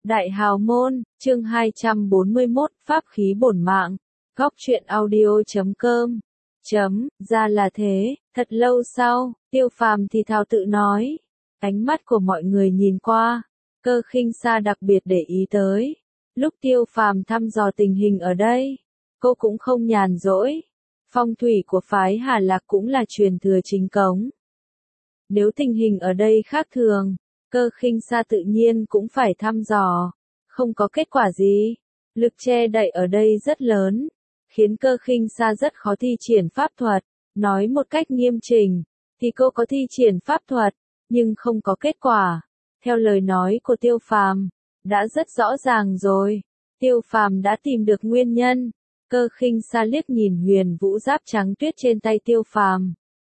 Đại Hào Môn, chương 241, Pháp khí bổn mạng. Góc truyện audio.com. Ra là thế, thật lâu sau, Tiêu Phàm thì thào tự nói. Ánh mắt của mọi người nhìn qua, Cơ Khinh Sa đặc biệt để ý tới. Lúc Tiêu Phàm thăm dò tình hình ở đây, cô cũng không nhàn rỗi. Phong thủy của phái Hà Lạc cũng là truyền thừa chính cống. Nếu tình hình ở đây khác thường, Cơ Khinh Sa tự nhiên cũng phải thăm dò. Không có kết quả gì. Lực che đậy ở đây rất lớn, khiến Cơ Khinh Sa rất khó thi triển pháp thuật. Nói một cách nghiêm chỉnh, thì cô có thi triển pháp thuật, nhưng không có kết quả. Theo lời nói của Tiêu Phàm, đã rất rõ ràng rồi. Tiêu Phàm đã tìm được nguyên nhân. Cơ Khinh Sa liếc nhìn huyền vũ giáp trắng tuyết trên tay Tiêu Phàm.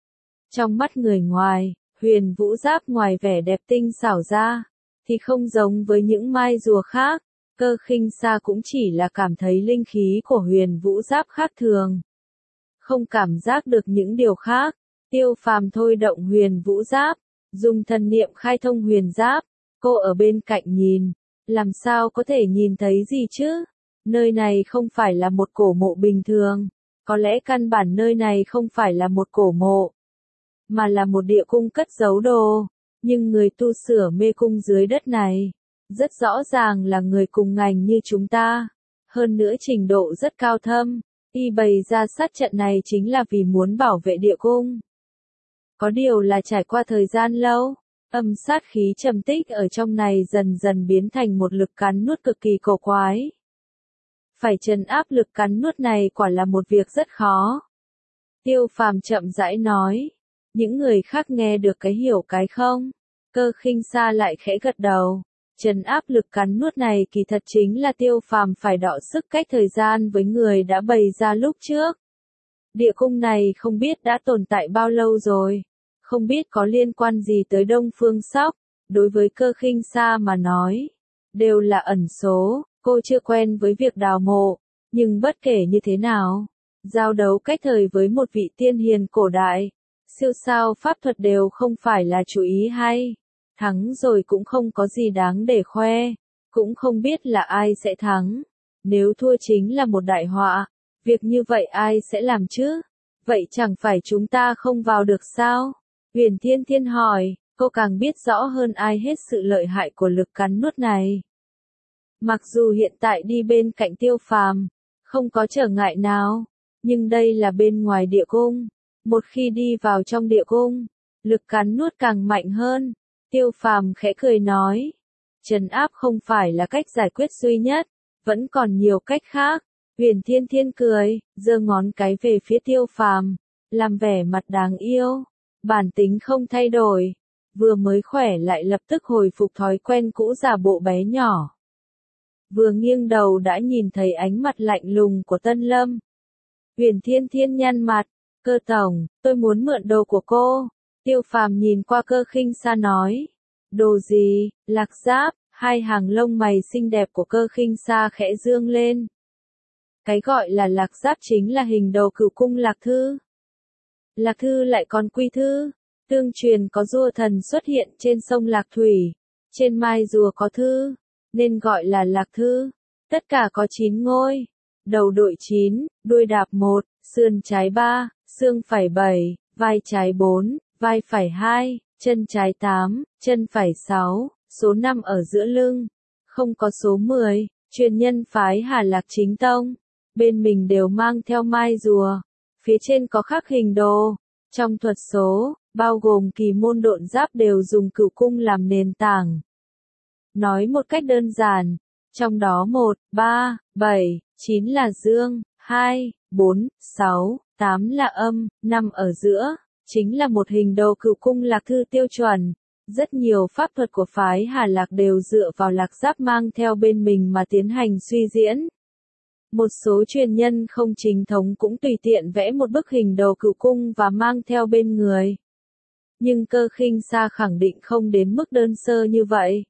Trong mắt người ngoài, huyền vũ giáp ngoài vẻ đẹp tinh xảo ra, thì không giống với những mai rùa khác. Cơ Khinh Sa cũng chỉ là cảm thấy linh khí của huyền vũ giáp khác thường. Không cảm giác được những điều khác. Tiêu Phàm thôi động huyền vũ giáp, dùng thần niệm khai thông huyền giáp. Cô ở bên cạnh nhìn, làm sao có thể nhìn thấy gì chứ? Nơi này không phải là một cổ mộ bình thường. Có lẽ căn bản nơi này không phải là một cổ mộ, mà là một địa cung cất giấu đồ. Nhưng người tu sửa mê cung dưới đất này, rất rõ ràng là người cùng ngành như chúng ta. Hơn nữa trình độ rất cao thâm. Y bày ra sát trận này chính là vì muốn bảo vệ địa cung. Có điều là trải qua thời gian lâu, âm sát khí trầm tích ở trong này dần dần biến thành một lực cắn nuốt cực kỳ cổ quái. Phải trấn áp lực cắn nuốt này quả là một việc rất khó. Tiêu Phàm chậm rãi nói. Những người khác nghe được cái hiểu cái không? Cơ Khinh Sa lại khẽ gật đầu. Trấn áp lực cắn nuốt này kỳ thật chính là Tiêu Phàm phải đọ sức cách thời gian với người đã bày ra lúc trước. Địa cung này không biết đã tồn tại bao lâu rồi. Không biết có liên quan gì tới Đông Phương Sóc. Đối với Cơ Khinh Sa mà nói, đều là ẩn số. Cô chưa quen với việc đào mộ. Nhưng bất kể như thế nào, giao đấu cách thời với một vị tiên hiền cổ đại, siêu sao pháp thuật đều không phải là chủ ý hay. Thắng rồi cũng không có gì đáng để khoe. Cũng không biết là ai sẽ thắng. Nếu thua chính là một đại họa. Việc như vậy ai sẽ làm chứ? Vậy chẳng phải chúng ta không vào được sao? Huyền Thiên Thiên hỏi. Cô càng biết rõ hơn ai hết sự lợi hại của lực cắn nuốt này. Mặc dù hiện tại đi bên cạnh Tiêu Phàm, không có trở ngại nào. Nhưng đây là bên ngoài địa cung. Một khi đi vào trong địa cung, lực cắn nuốt càng mạnh hơn. Tiêu Phàm khẽ cười nói. Trấn áp không phải là cách giải quyết duy nhất. Vẫn còn nhiều cách khác. Huyền Thiên Thiên cười, giơ ngón cái về phía Tiêu Phàm, làm vẻ mặt đáng yêu. Bản tính không thay đổi. Vừa mới khỏe lại lập tức hồi phục thói quen cũ giả bộ bé nhỏ. Vừa nghiêng đầu đã nhìn thấy ánh mặt lạnh lùng của Tân Lâm. Huyền Thiên Thiên nhăn mặt. Cơ tổng, tôi muốn mượn đồ của cô. Tiêu Phàm nhìn qua Cơ Khinh Sa nói. Đồ gì? Lạc giáp. Hai hàng lông mày xinh đẹp của Cơ Khinh Sa khẽ dương lên. Cái gọi là lạc giáp chính là hình đầu cửu cung lạc thư. Lạc thư lại còn quy thư. Tương truyền có rùa thần xuất hiện trên sông Lạc Thủy. Trên mai rùa có thư, nên gọi là lạc thư. Tất cả có 9 ngôi. Đầu đội 9, đuôi đạp 1, sườn trái 3, xương phải 7, vai trái 4, vai phải 2, chân trái 8, chân phải 6, số 5 ở giữa lưng. Không có số 10, truyền nhân phái Hà Lạc chính tông. Bên mình đều mang theo mai rùa. Phía trên có khắc hình đồ. Trong thuật số, bao gồm kỳ môn độn giáp đều dùng cửu cung làm nền tảng. Nói một cách đơn giản, trong đó 1, 3, 7, 9 là dương, 2, 4, 6, 8 là âm, 5 ở giữa, chính là một hình đầu cửu cung lạc thư tiêu chuẩn. Rất nhiều pháp thuật của phái Hà Lạc đều dựa vào lạc giáp mang theo bên mình mà tiến hành suy diễn. Một số truyền nhân không chính thống cũng tùy tiện vẽ một bức hình đầu cửu cung và mang theo bên người. Nhưng Cơ Khinh Sa khẳng định không đến mức đơn sơ như vậy.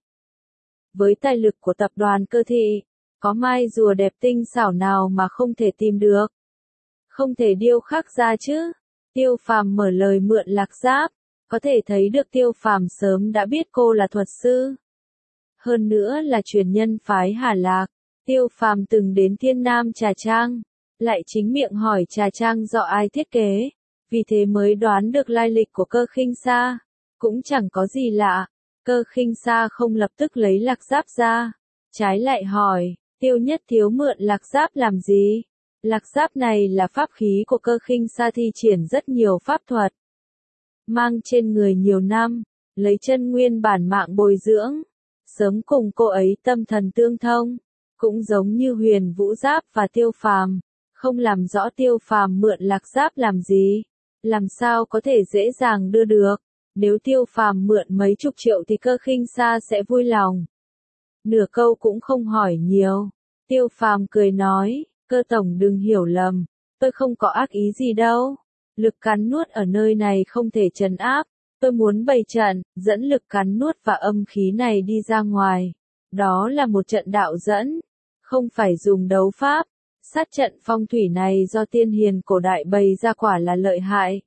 Với tài lực của tập đoàn Cơ Thị, có mai rùa đẹp tinh xảo nào mà không thể tìm được? Không thể điêu khắc ra chứ? Tiêu Phàm mở lời mượn lạc giáp, có thể thấy được Tiêu Phàm sớm đã biết cô là thuật sư. hơn nữa là truyền nhân phái Hà Lạc. Tiêu Phàm từng đến Thiên Nam Trà Trang, lại chính miệng hỏi Trà Trang do ai thiết kế, vì thế mới đoán được lai lịch của Cơ Khinh Sa. Cũng chẳng có gì lạ, Cơ Khinh Sa không lập tức lấy lạc giáp ra, trái lại hỏi, Tiêu Nhất Thiếu mượn lạc giáp làm gì? Lạc giáp này là pháp khí của Cơ Khinh Sa thi triển rất nhiều pháp thuật, mang trên người nhiều năm, lấy chân nguyên bản mạng bồi dưỡng, sớm cùng cô ấy tâm thần tương thông, cũng giống như Huyền Vũ Giáp và Tiêu Phàm, không làm rõ Tiêu Phàm mượn lạc giáp làm gì, làm sao có thể dễ dàng đưa được, nếu Tiêu Phàm mượn mấy chục triệu thì Cơ Khinh Sa sẽ vui lòng. Nửa câu cũng không hỏi nhiều, Tiêu Phàm cười nói, Cơ tổng đừng hiểu lầm, tôi không có ác ý gì đâu. Lực cắn nuốt ở nơi này không thể trấn áp, tôi muốn bày trận, dẫn lực cắn nuốt và âm khí này đi ra ngoài. Đó là một trận đạo dẫn, không phải dùng đấu pháp. Sát trận phong thủy này do tiên hiền cổ đại bày ra quả là lợi hại.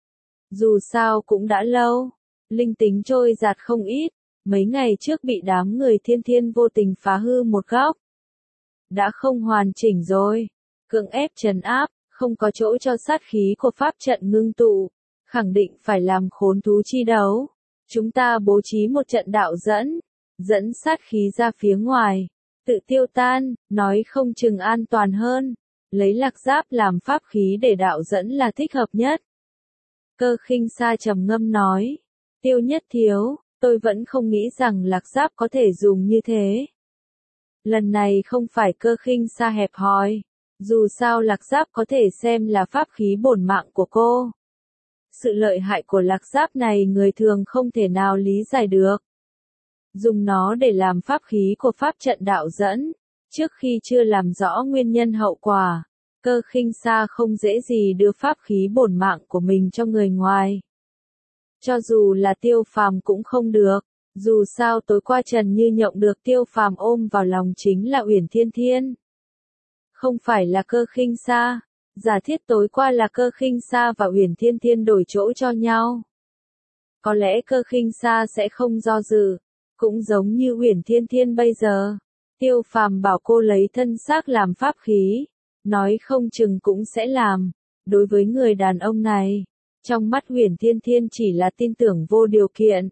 Dù sao cũng đã lâu, linh tính trôi giạt không ít, mấy ngày trước bị đám người Thiên Thiên vô tình phá hư một góc. Đã không hoàn chỉnh rồi, cưỡng ép trấn áp. Không có chỗ cho sát khí của pháp trận ngưng tụ, khẳng định phải làm khốn thú chi đấu. Chúng ta bố trí một trận đạo dẫn sát khí ra phía ngoài, tự tiêu tan, nói không chừng an toàn hơn. Lấy lạc giáp làm pháp khí để đạo dẫn là thích hợp nhất. Cơ Khinh Sa trầm ngâm nói, Tiêu Nhất Thiếu, tôi vẫn không nghĩ rằng lạc giáp có thể dùng như thế. Lần này không phải Cơ Khinh Sa hẹp hòi. Dù sao lạc giáp có thể xem là pháp khí bổn mạng của cô. Sự lợi hại của lạc giáp này người thường không thể nào lý giải được. Dùng nó để làm pháp khí của pháp trận đạo dẫn, trước khi chưa làm rõ nguyên nhân hậu quả, Cơ Khinh Sa không dễ gì đưa pháp khí bổn mạng của mình cho người ngoài. Cho dù là Tiêu Phàm cũng không được, dù sao tối qua Trần Như Nhộng được Tiêu Phàm ôm vào lòng chính là Uyển Thiên Thiên. Không phải là Cơ Khinh Sa, giả thiết tối qua là Cơ Khinh Sa và Uyển Thiên Thiên đổi chỗ cho nhau. Có lẽ Cơ Khinh Sa sẽ không do dự, cũng giống như Uyển Thiên Thiên bây giờ. Tiêu Phàm bảo cô lấy thân xác làm pháp khí, nói không chừng cũng sẽ làm. Đối với người đàn ông này, trong mắt Uyển Thiên Thiên chỉ là tin tưởng vô điều kiện.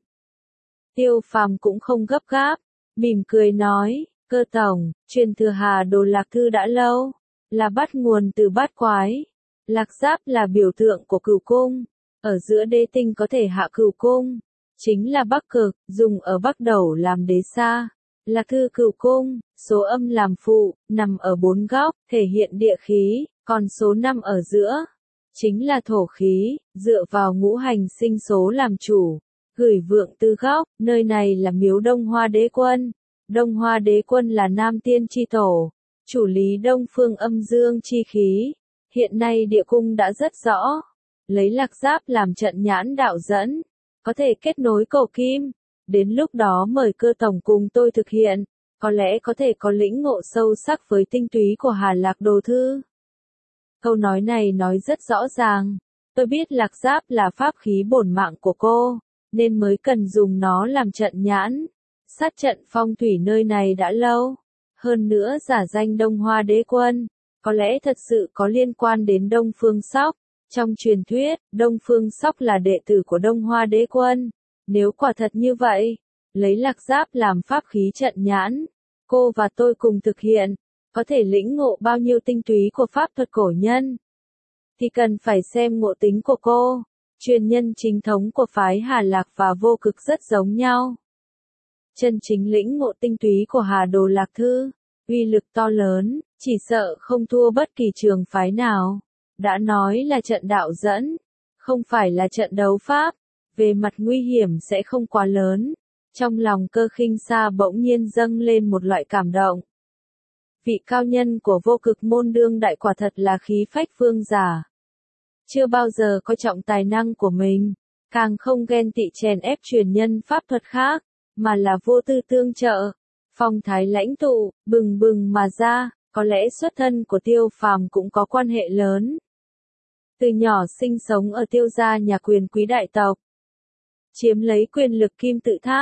Tiêu Phàm cũng không gấp gáp, mỉm cười nói, Cơ tổng, truyền thừa Hà Đồ Lạc Thư đã lâu, là bắt nguồn từ bát quái. Lạc giáp là biểu tượng của cửu cung, ở giữa đế tinh có thể hạ cửu cung, chính là bắc cực, dùng ở bắc đầu làm đế sa. Lạc Thư cửu cung, số âm làm phụ, nằm ở 4 góc, thể hiện địa khí, còn số 5 ở giữa, chính là thổ khí, dựa vào ngũ hành sinh số làm chủ, gửi vượng tư góc, nơi này là miếu Đông Hoa Đế Quân. Đông Hoa Đế Quân là Nam Tiên chi tổ, chủ lý Đông Phương âm dương chi khí. Hiện nay địa cung đã rất rõ, lấy lạc giáp làm trận nhãn đạo dẫn, có thể kết nối cầu kim. Đến lúc đó mời Cơ tổng cùng tôi thực hiện, có lẽ có thể có lĩnh ngộ sâu sắc với tinh túy của Hà Lạc Đồ Thư. Câu nói này nói rất rõ ràng, tôi biết lạc giáp là pháp khí bổn mạng của cô, nên mới cần dùng nó làm trận nhãn. Sát trận phong thủy nơi này đã lâu, hơn nữa giả danh Đông Hoa Đế Quân, có lẽ thật sự có liên quan đến Đông Phương Sóc. Trong truyền thuyết, Đông Phương Sóc là đệ tử của Đông Hoa Đế Quân. Nếu quả thật như vậy, lấy lạc giáp làm pháp khí trận nhãn, cô và tôi cùng thực hiện, có thể lĩnh ngộ bao nhiêu tinh túy của pháp thuật cổ nhân. Thì cần phải xem ngộ tính của cô. Truyền nhân chính thống của phái Hà Lạc và Vô Cực rất giống nhau. Chân chính lĩnh ngộ tinh túy của Hà Đồ Lạc Thư, uy lực to lớn, chỉ sợ không thua bất kỳ trường phái nào. Đã nói là trận đạo dẫn, không phải là trận đấu pháp, về mặt nguy hiểm sẽ không quá lớn. Trong lòng Cơ Khinh Sa bỗng nhiên dâng lên một loại cảm động. Vị cao nhân của Vô Cực môn đương đại quả thật là khí phách vương giả. Chưa bao giờ coi trọng tài năng của mình, càng không ghen tị chèn ép truyền nhân pháp thuật khác, mà là vô tư tương trợ, phong thái lãnh tụ, bừng bừng mà ra. Có lẽ xuất thân của Tiêu Phàm cũng có quan hệ lớn. Từ nhỏ sinh sống ở Tiêu gia nhà quyền quý đại tộc, chiếm lấy quyền lực kim tự tháp,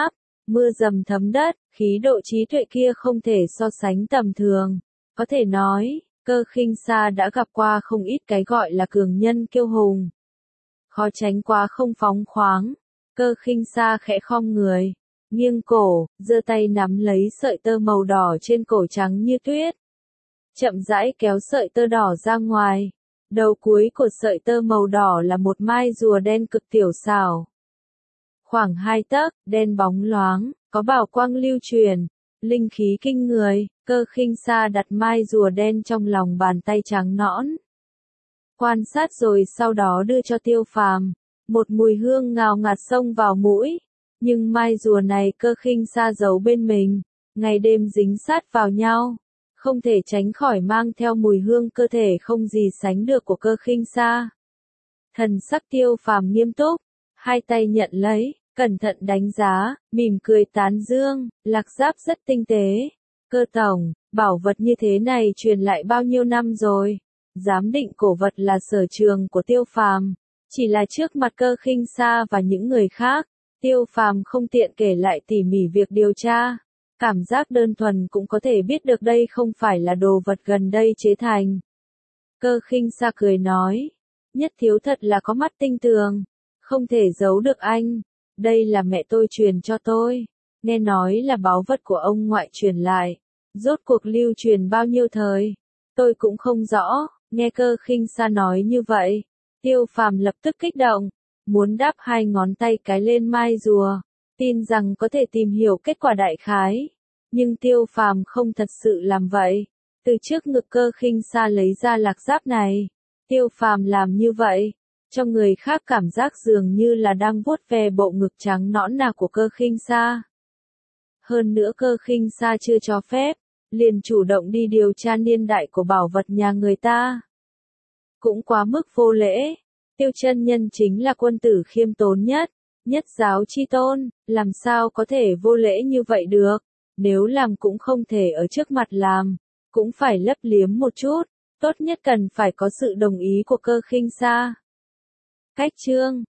mưa dầm thấm đất, khí độ trí tuệ kia không thể so sánh tầm thường. Có thể nói, Cơ Khinh Sa đã gặp qua không ít cái gọi là cường nhân kiêu hùng. Khó tránh quá không phóng khoáng. Cơ Khinh Sa khẽ khom người, nghiêng cổ, giơ tay nắm lấy sợi tơ màu đỏ trên cổ trắng như tuyết. Chậm rãi kéo sợi tơ đỏ ra ngoài. Đầu cuối của sợi tơ màu đỏ là một mai rùa đen cực tiểu xảo. Khoảng 2 tấc, đen bóng loáng, có bảo quang lưu truyền, linh khí kinh người. Cơ Khinh Sa đặt mai rùa đen trong lòng bàn tay trắng nõn. Quan sát rồi sau đó đưa cho Tiêu Phàm. Một mùi hương ngào ngạt xông vào mũi. Nhưng mai rùa này Cơ Khinh Sa giấu bên mình, ngày đêm dính sát vào nhau. Không thể tránh khỏi mang theo mùi hương cơ thể không gì sánh được của Cơ Khinh Sa. Thần sắc Tiêu Phàm nghiêm túc, hai tay nhận lấy, cẩn thận đánh giá, mỉm cười tán dương, lạc giáp rất tinh tế. Cơ tổng, bảo vật như thế này truyền lại bao nhiêu năm rồi? Giám định cổ vật là sở trường của Tiêu Phàm, chỉ là trước mặt Cơ Khinh Sa và những người khác, Tiêu Phàm không tiện kể lại tỉ mỉ việc điều tra. Cảm giác đơn thuần cũng có thể biết được đây không phải là đồ vật gần đây chế thành. Cơ Khinh Sa cười nói, Nhất thiếu thật là có mắt tinh tường, không thể giấu được anh. Đây là mẹ tôi truyền cho tôi, nghe nói là báu vật của ông ngoại truyền lại. Rốt cuộc lưu truyền bao nhiêu thời, tôi cũng không rõ. Nghe Cơ Khinh Sa nói như vậy, Tiêu Phàm lập tức kích động, muốn đáp hai ngón tay cái lên mai rùa, tin rằng có thể tìm hiểu kết quả đại khái. Nhưng Tiêu Phàm không thật sự làm vậy. Từ trước ngực Cơ Khinh Sa lấy ra lạc giáp này, Tiêu Phàm làm như vậy, cho người khác cảm giác dường như là đang vuốt ve bộ ngực trắng nõn nà của Cơ Khinh Sa. Hơn nữa Cơ Khinh Sa chưa cho phép, liền chủ động đi điều tra niên đại của bảo vật nhà người ta. Cũng quá mức vô lễ. Tiêu chân nhân chính là quân tử khiêm tốn nhất, nhất giáo chi tôn, làm sao có thể vô lễ như vậy được? Nếu làm cũng không thể ở trước mặt làm, cũng phải lấp liếm một chút, tốt nhất cần phải có sự đồng ý của Cơ Khinh Sa. Cách chương